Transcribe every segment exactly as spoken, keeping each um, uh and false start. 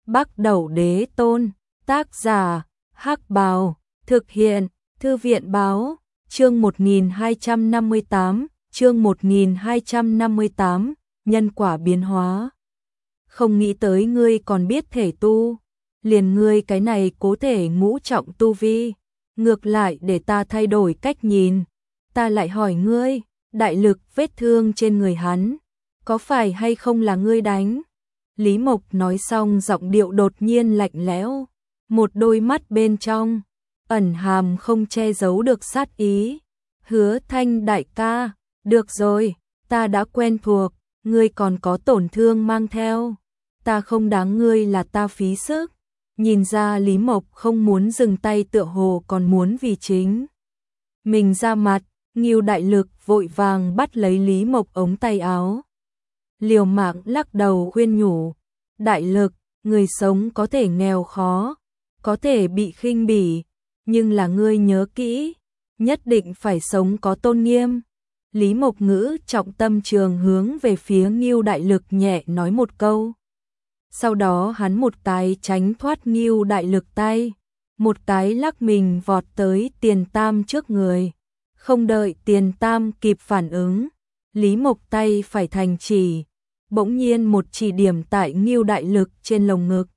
Bắc Đẩu Đế Tôn, tác giả, Hắc Bào, thực hiện, Thư viện Báo, chương một nghìn hai trăm năm mươi tám, chương một nghìn hai trăm năm mươi tám, nhân quả biến hóa. Không nghĩ tới ngươi còn biết thể tu, liền ngươi cái này cố thể ngũ trọng tu vi, ngược lại để ta thay đổi cách nhìn, ta lại hỏi ngươi, đại lực vết thương trên người hắn, có phải hay không là ngươi đánh? Lý Mộc nói xong giọng điệu đột nhiên lạnh lẽo, một đôi mắt bên trong ẩn hàm không che giấu được sát ý. Hứa Thanh đại ca, được rồi, ta đã quen thuộc, ngươi còn có tổn thương mang theo, ta không đáng ngươi là ta phí sức. Nhìn ra Lý Mộc không muốn dừng tay, tựa hồ còn muốn vì chính mình ra mặt, Ngưu đại lực vội vàng bắt lấy Lý Mộc ống tay áo, liều mạng lắc đầu khuyên nhủ, đại lực, người sống có thể nghèo khó, có thể bị khinh bỉ, nhưng là ngươi nhớ kỹ, nhất định phải sống có tôn nghiêm. Lý Mộc ngữ trọng tâm trường hướng về phía Ngưu đại lực nhẹ nói một câu. Sau đó hắn một cái tránh thoát Ngưu đại lực tay, một cái lắc mình vọt tới Tiền Tam trước người. Không đợi Tiền Tam kịp phản ứng, Lý Mộc tay phải thành chỉ, bỗng nhiên một chỉ điểm tại Ngưu đại lực trên lồng ngực.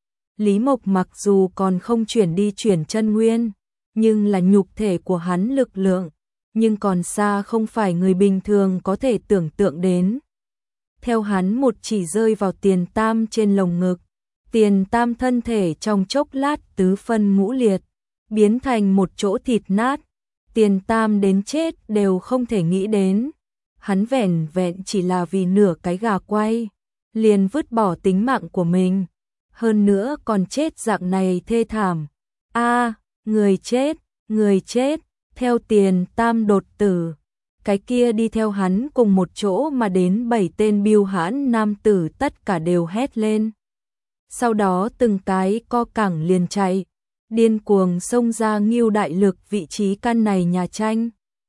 Lý Mộc mặc dù còn không chuyển đi chuyển chân nguyên, nhưng là nhục thể của hắn lực lượng, nhưng còn xa không phải người bình thường có thể tưởng tượng đến. Theo hắn một chỉ rơi vào Tiền Tam trên lồng ngực, Tiền Tam thân thể trong chốc lát tứ phân ngũ liệt, biến thành một chỗ thịt nát. Tiền Tam đến chết đều không thể nghĩ đến, hắn vẻn vẹn chỉ là vì nửa cái gà quay, liền vứt bỏ tính mạng của mình, hơn nữa còn chết dạng này thê thảm. A, người chết, người chết, theo Tiền Tam đột tử, cái kia đi theo hắn cùng một chỗ mà đến bảy tên biêu hãn nam tử tất cả đều hét lên. Sau đó từng cái co cẳng liền chạy, điên cuồng xông ra Ngưu đại lực vị trí căn này nhà tranh.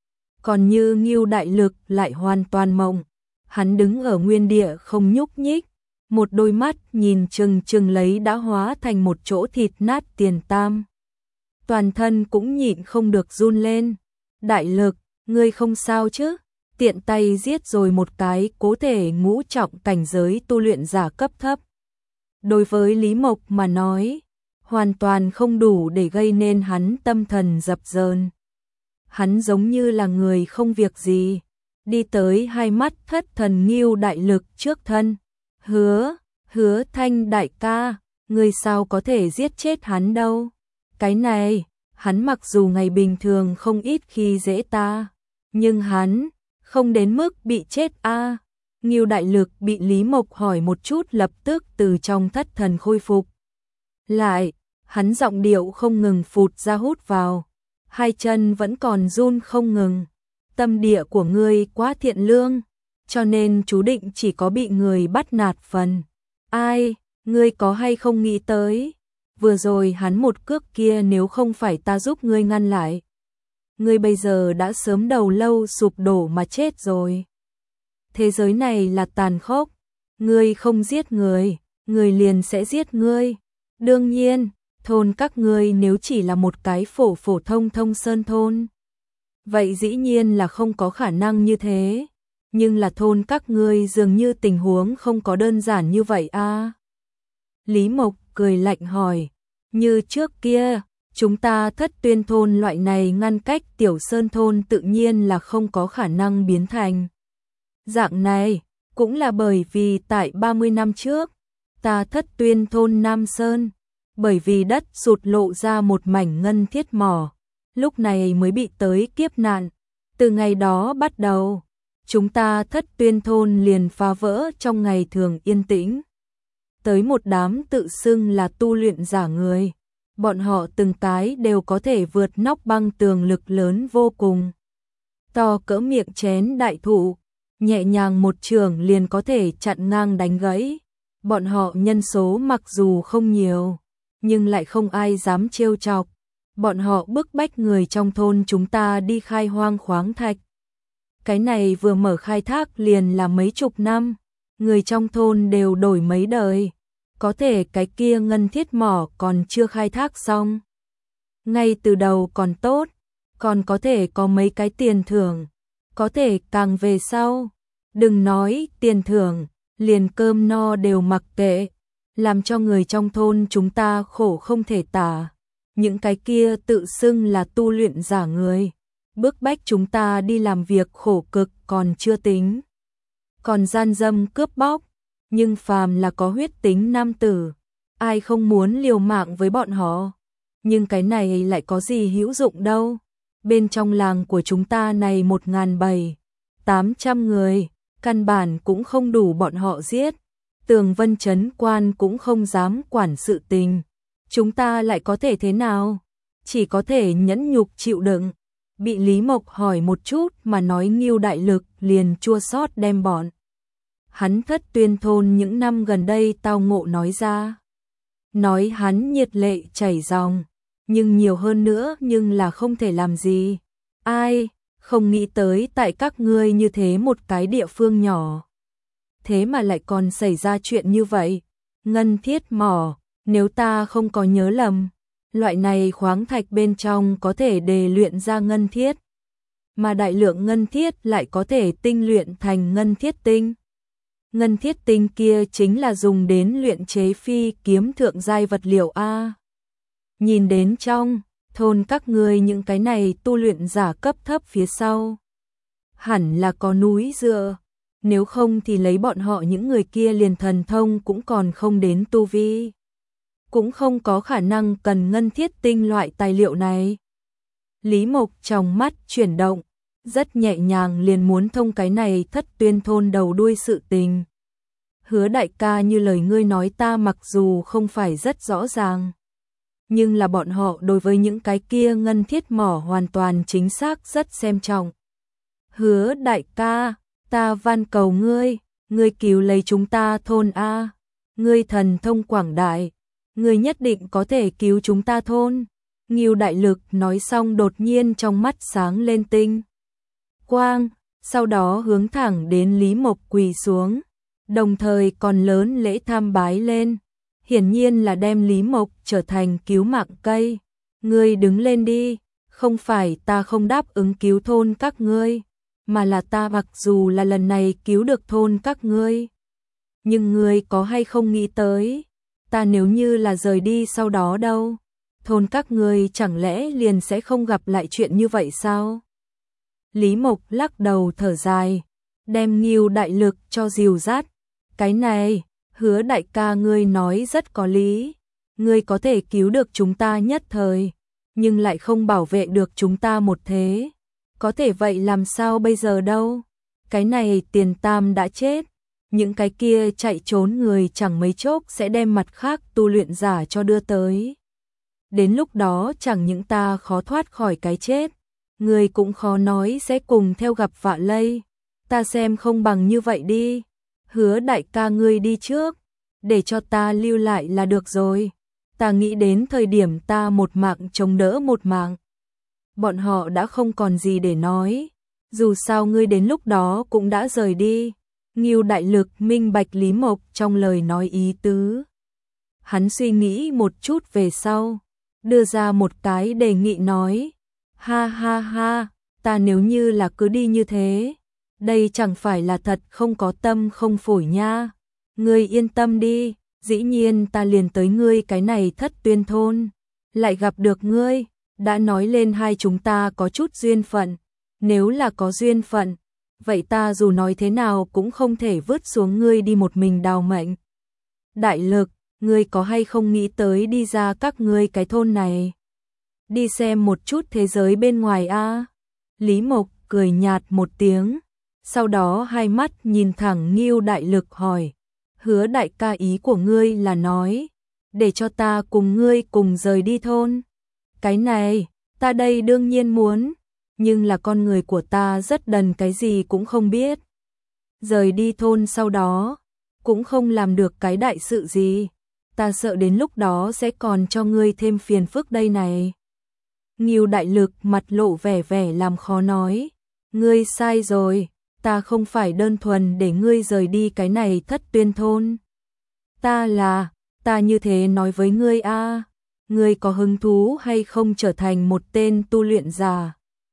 Còn như Ngưu đại lực lại hoàn toàn mộng, hắn đứng ở nguyên địa không nhúc nhích, một đôi mắt nhìn chừng chừng lấy đã hóa thành một chỗ thịt nát Tiền Tam. Toàn thân cũng nhịn không được run lên. Đại lực, ngươi không sao chứ? Tiện tay giết rồi một cái cố thể ngũ trọng cảnh giới tu luyện giả cấp thấp. Đối với Lý Mộc mà nói, hoàn toàn không đủ để gây nên hắn tâm thần dập dờn. Hắn giống như là người không việc gì, đi tới hai mắt thất thần Ngưu đại lực trước thân. Hứa, Hứa Thanh đại ca, ngươi sao có thể giết chết hắn đâu? Cái này, hắn mặc dù ngày bình thường không ít khi dễ ta, nhưng hắn không đến mức bị chết a. À. Ngưu đại lực bị Lý Mộc hỏi một chút lập tức từ trong thất thần khôi phục lại, hắn giọng điệu không ngừng phụt ra hút vào, hai chân vẫn còn run không ngừng. Tâm địa của ngươi quá thiện lương, cho nên chú định chỉ có bị người bắt nạt phần. Ai, ngươi có hay không nghĩ tới, vừa rồi hắn một cước kia nếu không phải ta giúp ngươi ngăn lại, ngươi bây giờ đã sớm đầu lâu sụp đổ mà chết rồi. Thế giới này là tàn khốc, ngươi không giết người, người liền sẽ giết ngươi. Đương nhiên, thôn các ngươi nếu chỉ là một cái phổ phổ thông thông sơn thôn, vậy dĩ nhiên là không có khả năng như thế, nhưng là thôn các ngươi dường như tình huống không có đơn giản như vậy a. À. Lý Mộc cười lạnh hỏi, như trước kia, chúng ta Thất Tuyên thôn loại này ngăn cách tiểu sơn thôn tự nhiên là không có khả năng biến thành dạng này, cũng là bởi vì tại ba mươi năm trước, ta Thất Tuyên thôn Nam Sơn, bởi vì đất sụt lộ ra một mảnh ngân thiết mỏ, lúc này mới bị tới kiếp nạn. Từ ngày đó bắt đầu, chúng ta Thất Tuyên thôn liền phá vỡ trong ngày thường yên tĩnh. Tới một đám tự xưng là tu luyện giả người, bọn họ từng cái đều có thể vượt nóc băng tường lực lớn vô cùng, to cỡ miệng chén đại thụ, nhẹ nhàng một trường liền có thể chặn ngang đánh gãy. Bọn họ nhân số mặc dù không nhiều, nhưng lại không ai dám trêu chọc. Bọn họ bức bách người trong thôn chúng ta đi khai hoang khoáng thạch. Cái này vừa mở khai thác liền là mấy chục năm, người trong thôn đều đổi mấy đời. có thể cái kia ngân thiết mỏ còn chưa khai thác xong. Ngay từ đầu còn tốt, còn có thể có mấy cái tiền thưởng, có thể càng về sau. Đừng nói tiền thưởng, liền cơm no đều mặc kệ, làm cho người trong thôn chúng ta khổ không thể tả. Những cái kia tự xưng là tu luyện giả người, bức bách chúng ta đi làm việc khổ cực còn chưa tính, còn gian dâm cướp bóc, nhưng phàm là có huyết tính nam tử, ai không muốn liều mạng với bọn họ, nhưng cái này lại có gì hữu dụng đâu. Bên trong làng của chúng ta này một ngàn bảy, tám trăm người, căn bản cũng không đủ bọn họ giết, Tường Vân Trấn quan cũng không dám quản sự tình, chúng ta lại có thể thế nào, chỉ có thể nhẫn nhục chịu đựng. Bị Lý Mộc hỏi một chút mà nói Ngưu Đại Lực liền chua xót đem bọn hắn Thất Tuyên thôn những năm gần đây tao ngộ nói ra. Nói hắn nhiệt lệ chảy ròng, nhưng nhiều hơn nữa nhưng là không thể làm gì. Ai, không nghĩ tới tại các ngươi như thế một cái địa phương nhỏ. Thế mà lại còn xảy ra chuyện như vậy. Ngân thiết mỏ, nếu ta không có nhớ lầm, loại này khoáng thạch bên trong có thể đề luyện ra ngân thiết, mà đại lượng ngân thiết lại có thể tinh luyện thành ngân thiết tinh. Ngân thiết tinh kia chính là dùng đến luyện chế phi kiếm thượng giai vật liệu a. Nhìn đến trong thôn các ngươi những cái này tu luyện giả cấp thấp phía sau, hẳn là có núi dựa, nếu không thì lấy bọn họ những người kia liền thần thông cũng còn không đến tu vi, cũng không có khả năng cần ngân thiết tinh loại tài liệu này. Lý Mộc trong mắt chuyển động, rất nhẹ nhàng liền muốn thông cái này Thất Tuyên thôn đầu đuôi sự tình. Hứa đại ca, như lời ngươi nói ta mặc dù không phải rất rõ ràng, nhưng là bọn họ đối với những cái kia ngân thiết mỏ hoàn toàn chính xác rất xem trọng. Hứa đại ca, ta van cầu ngươi, ngươi cứu lấy chúng ta thôn a, ngươi thần thông quảng đại, ngươi nhất định có thể cứu chúng ta thôn. Ngưu Đại Lực nói xong đột nhiên trong mắt sáng lên tinh quang, sau đó hướng thẳng đến Lý Mộc quỳ xuống, đồng thời còn lớn lễ tham bái lên, hiển nhiên là đem Lý Mộc trở thành cứu mạng cây. Ngươi đứng lên đi, không phải ta không đáp ứng cứu thôn các ngươi, mà là ta mặc dù là lần này cứu được thôn các ngươi, nhưng ngươi có hay không nghĩ tới, ta nếu như là rời đi sau đó đâu, thôn các ngươi chẳng lẽ liền sẽ không gặp lại chuyện như vậy sao? Lý Mộc lắc đầu thở dài, đem Ngưu Đại Lực cho dìu dắt. Cái này, Hứa đại ca ngươi nói rất có lý, ngươi có thể cứu được chúng ta nhất thời, nhưng lại không bảo vệ được chúng ta một thế. Có thể vậy làm sao bây giờ đâu? Cái này Tiền Tam đã chết, những cái kia chạy trốn người chẳng mấy chốc sẽ đem mặt khác tu luyện giả cho đưa tới. Đến lúc đó chẳng những ta khó thoát khỏi cái chết, người cũng khó nói sẽ cùng theo gặp vạ lây. Ta xem không bằng như vậy đi, Hứa đại ca ngươi đi trước, để cho ta lưu lại là được rồi. Ta nghĩ đến thời điểm ta một mạng chống đỡ một mạng, bọn họ đã không còn gì để nói, dù sao ngươi đến lúc đó cũng đã rời đi. Ngưu Đại Lực minh bạch Lý Mộc trong lời nói ý tứ. Hắn suy nghĩ một chút về sau, đưa ra một cái đề nghị nói, ha ha ha, ta nếu như là cứ đi như thế, đây chẳng phải là thật không có tâm không phổi nha. Ngươi yên tâm đi, dĩ nhiên ta liền tới ngươi cái này Thất Tuyên thôn, lại gặp được ngươi, đã nói lên hai chúng ta có chút duyên phận, nếu là có duyên phận, vậy ta dù nói thế nào cũng không thể vứt xuống ngươi đi một mình đào mệnh. Đại Lực, ngươi có hay không nghĩ tới đi ra các ngươi cái thôn này, đi xem một chút thế giới bên ngoài a? Lý Mộc cười nhạt một tiếng, sau đó hai mắt nhìn thẳng Ngưu Đại Lực hỏi, Hứa đại ca ý của ngươi là nói, để cho ta cùng ngươi cùng rời đi thôn? Cái này, ta đây đương nhiên muốn, nhưng là con người của ta rất đần cái gì cũng không biết. Rời đi thôn sau đó, cũng không làm được cái đại sự gì, ta sợ đến lúc đó sẽ còn cho ngươi thêm phiền phức đây này. Ngưu Đại Lực mặt lộ vẻ vẻ làm khó nói, ngươi sai rồi, ta không phải đơn thuần để ngươi rời đi cái này Thất Tuyên thôn. Ta là, ta như thế nói với ngươi a, ngươi có hứng thú hay không trở thành một tên tu luyện giả?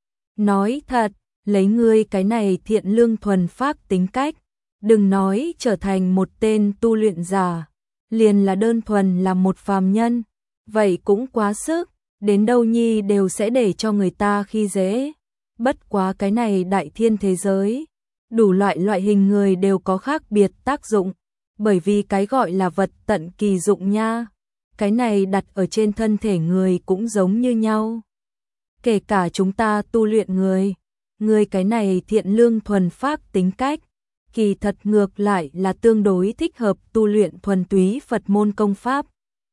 Nói thật, lấy ngươi cái này thiện lương thuần phác tính cách, đừng nói trở thành một tên tu luyện giả, liền là đơn thuần là một phàm nhân, vậy cũng quá sức, đến đâu nhi đều sẽ để cho người ta khi dễ. Bất quá cái này đại thiên thế giới, đủ loại loại hình người đều có khác biệt tác dụng, bởi vì cái gọi là vật tận kỳ dụng nha, cái này đặt ở trên thân thể người cũng giống như nhau. Kể cả chúng ta tu luyện người, người cái này thiện lương thuần phác tính cách, kỳ thật ngược lại là tương đối thích hợp tu luyện thuần túy Phật môn công pháp.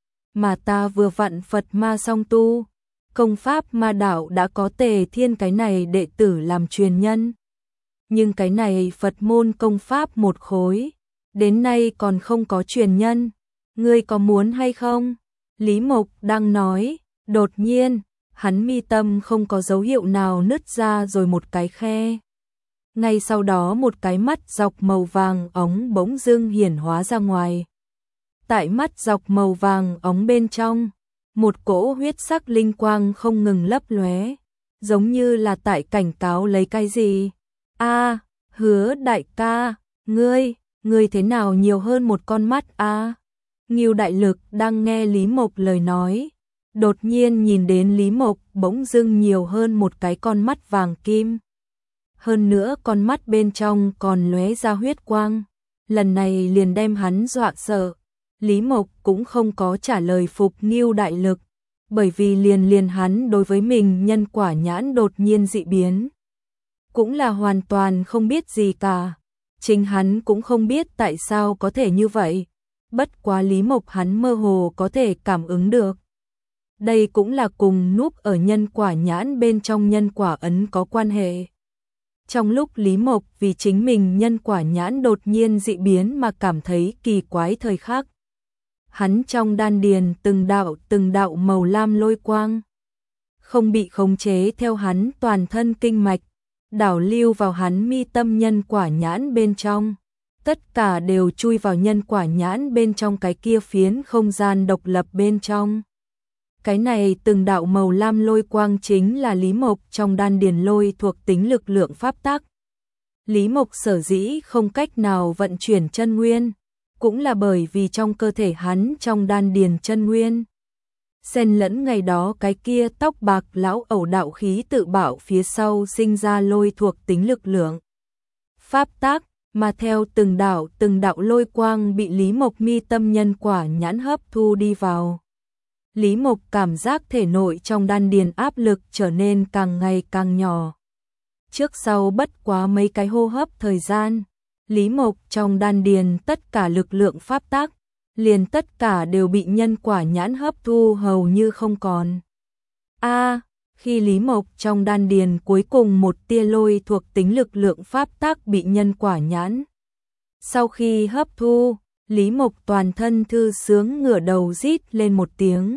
Mà ta vừa vặn Phật ma song tu, công pháp ma đạo đã có Tề Thiên cái này đệ tử làm truyền nhân. Nhưng cái này Phật môn công pháp một khối, đến nay còn không có truyền nhân, ngươi có muốn hay không? Lý Mộc đang nói, đột nhiên, hắn mi tâm không có dấu hiệu nào nứt ra rồi một cái khe. Ngay sau đó một cái mắt dọc màu vàng ống bỗng dưng hiển hóa ra ngoài. Tại mắt dọc màu vàng ống bên trong, một cỗ huyết sắc linh quang không ngừng lấp lóe, giống như là tại cảnh cáo lấy cái gì. A, Hứa đại ca, ngươi, ngươi thế nào nhiều hơn một con mắt a? À? Ngưu Đại Lực đang nghe Lý Mộc lời nói, đột nhiên nhìn đến Lý Mộc bỗng dưng nhiều hơn một cái con mắt vàng kim. Hơn nữa con mắt bên trong còn lóe ra huyết quang, lần này liền đem hắn dọa sợ. Lý Mộc cũng không có trả lời phục Ngưu Đại Lực, bởi vì liền liền hắn đối với mình nhân quả nhãn đột nhiên dị biến, cũng là hoàn toàn không biết gì cả. Chính hắn cũng không biết tại sao có thể như vậy, bất quá Lý Mộc hắn mơ hồ có thể cảm ứng được. Đây cũng là cùng núp ở nhân quả nhãn bên trong nhân quả ấn có quan hệ. Trong lúc Lý Mộc vì chính mình nhân quả nhãn đột nhiên dị biến mà cảm thấy kỳ quái thời khắc, hắn trong đan điền từng đạo từng đạo màu lam lôi quang, không bị khống chế theo hắn toàn thân kinh mạch, đảo lưu vào hắn mi tâm nhân quả nhãn bên trong. Tất cả đều chui vào nhân quả nhãn bên trong cái kia phiến không gian độc lập bên trong. Cái này từng đạo màu lam lôi quang chính là Lý Mộc trong đan điền lôi thuộc tính lực lượng pháp tắc. Lý Mộc sở dĩ không cách nào vận chuyển chân nguyên, cũng là bởi vì trong cơ thể hắn trong đan điền chân nguyên xen lẫn ngày đó cái kia tóc bạc lão ẩu đạo khí tự bảo phía sau sinh ra lôi thuộc tính lực lượng pháp tắc, mà theo từng đạo từng đạo lôi quang bị Lý Mộc mi tâm nhân quả nhãn hấp thu đi vào. Lý Mộc cảm giác thể nội trong đan điền áp lực trở nên càng ngày càng nhỏ. Trước sau bất quá mấy cái hô hấp thời gian, Lý Mộc trong đan điền tất cả lực lượng pháp tắc, liền tất cả đều bị nhân quả nhãn hấp thu hầu như không còn. A, à, khi Lý Mộc trong đan điền cuối cùng một tia lôi thuộc tính lực lượng pháp tắc bị nhân quả nhãn. Sau khi hấp thu, Lý Mộc toàn thân thư sướng ngửa đầu rít lên một tiếng.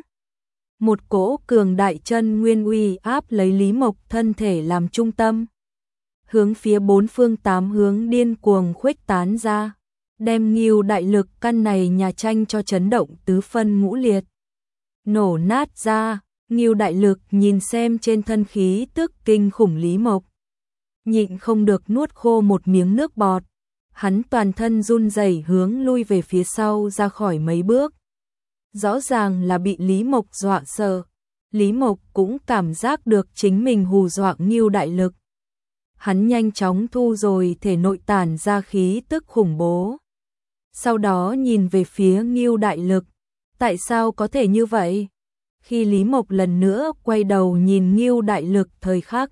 Một cỗ cường đại chân nguyên uy áp lấy Lý Mộc thân thể làm trung tâm, hướng phía bốn phương tám hướng điên cuồng khuếch tán ra, đem Ngưu Đại Lực căn này nhà tranh cho chấn động tứ phân ngũ liệt, nổ nát ra. Ngưu Đại Lực nhìn xem trên thân khí tức kinh khủng Lý Mộc, nhịn không được nuốt khô một miếng nước bọt, hắn toàn thân run rẩy hướng lui về phía sau ra khỏi mấy bước. Rõ ràng là bị Lý Mộc dọa sợ, Lý Mộc cũng cảm giác được chính mình hù dọa Ngưu Đại Lực. Hắn nhanh chóng thu rồi thể nội tản ra khí tức khủng bố. Sau đó nhìn về phía Ngưu Đại Lực, tại sao có thể như vậy? Khi Lý Mộc lần nữa quay đầu nhìn Ngưu Đại Lực thời khắc,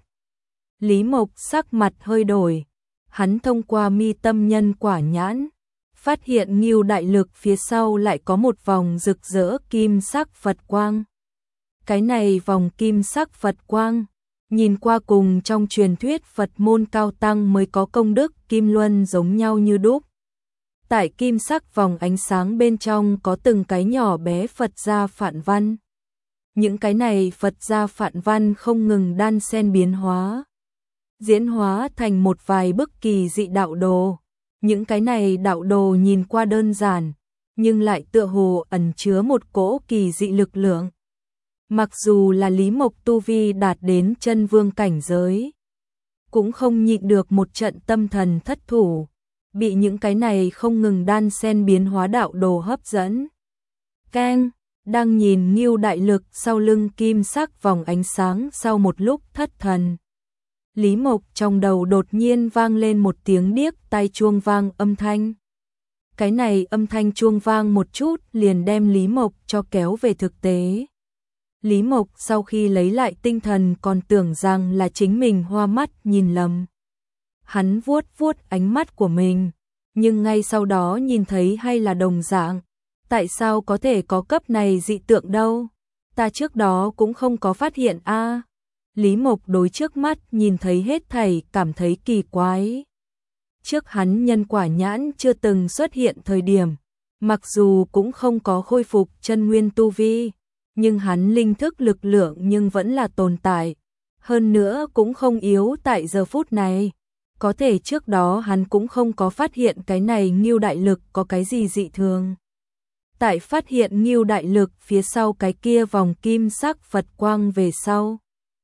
Lý Mộc sắc mặt hơi đổi, hắn thông qua mi tâm nhân quả nhãn, phát hiện Ngưu Đại Lực phía sau lại có một vòng rực rỡ kim sắc Phật quang. Cái này vòng kim sắc Phật quang, nhìn qua cùng trong truyền thuyết Phật môn cao tăng mới có công đức kim luân giống nhau như đúc. Tại kim sắc vòng ánh sáng bên trong có từng cái nhỏ bé Phật gia phạn văn. Những cái này Phật gia phạn văn không ngừng đan xen biến hóa, diễn hóa thành một vài bức kỳ dị đạo đồ. Những cái này đạo đồ nhìn qua đơn giản, nhưng lại tựa hồ ẩn chứa một cỗ kỳ dị lực lượng. Mặc dù là Lý Mộc tu vi đạt đến chân vương cảnh giới, cũng không nhịn được một trận tâm thần thất thủ, bị những cái này không ngừng đan xen biến hóa đạo đồ hấp dẫn. Keng, đang nhìn Ngưu đại lực sau lưng kim sắc vòng ánh sáng sau một lúc thất thần. Lý Mộc trong đầu đột nhiên vang lên một tiếng điếc tai chuông vang âm thanh. Cái này âm thanh chuông vang một chút liền đem Lý Mộc cho kéo về thực tế. Lý Mộc sau khi lấy lại tinh thần còn tưởng rằng là chính mình hoa mắt nhìn lầm. Hắn vuốt vuốt ánh mắt của mình, nhưng ngay sau đó nhìn thấy hay là đồng dạng. Tại sao có thể có cấp này dị tượng đâu? Ta trước đó cũng không có phát hiện a. Lý Mộc đối trước mắt nhìn thấy hết thảy cảm thấy kỳ quái. Trước hắn nhân quả nhãn chưa từng xuất hiện thời điểm, mặc dù cũng không có khôi phục chân nguyên tu vi, nhưng hắn linh thức lực lượng nhưng vẫn là tồn tại, hơn nữa cũng không yếu tại giờ phút này. Có thể trước đó hắn cũng không có phát hiện cái này Ngưu đại lực có cái gì dị thường. Tại phát hiện Ngưu đại lực phía sau cái kia vòng kim sắc Phật quang về sau,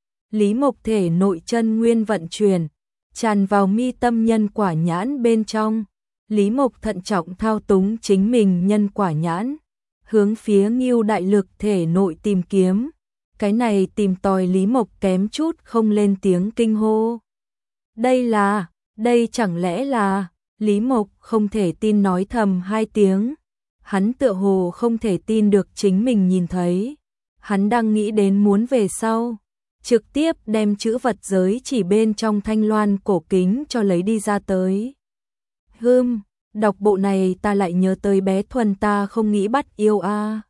Lý Mộc thể nội chân nguyên vận chuyển, tràn vào mi tâm nhân quả nhãn bên trong. Lý Mộc thận trọng thao túng chính mình nhân quả nhãn, hướng phía Ngưu đại lực thể nội tìm kiếm. Cái này tìm tòi Lý Mộc kém chút không lên tiếng kinh hô. Đây là, đây chẳng lẽ là, Lý Mộc không thể tin nói thầm hai tiếng. Hắn tựa hồ không thể tin được chính mình nhìn thấy. Hắn đang nghĩ đến muốn về sau, trực tiếp đem chữ vật giới chỉ bên trong thanh loan cổ kính cho lấy đi ra tới. Hừm, đọc bộ này ta lại nhớ tới bé Thuần ta không nghĩ bắt yêu a.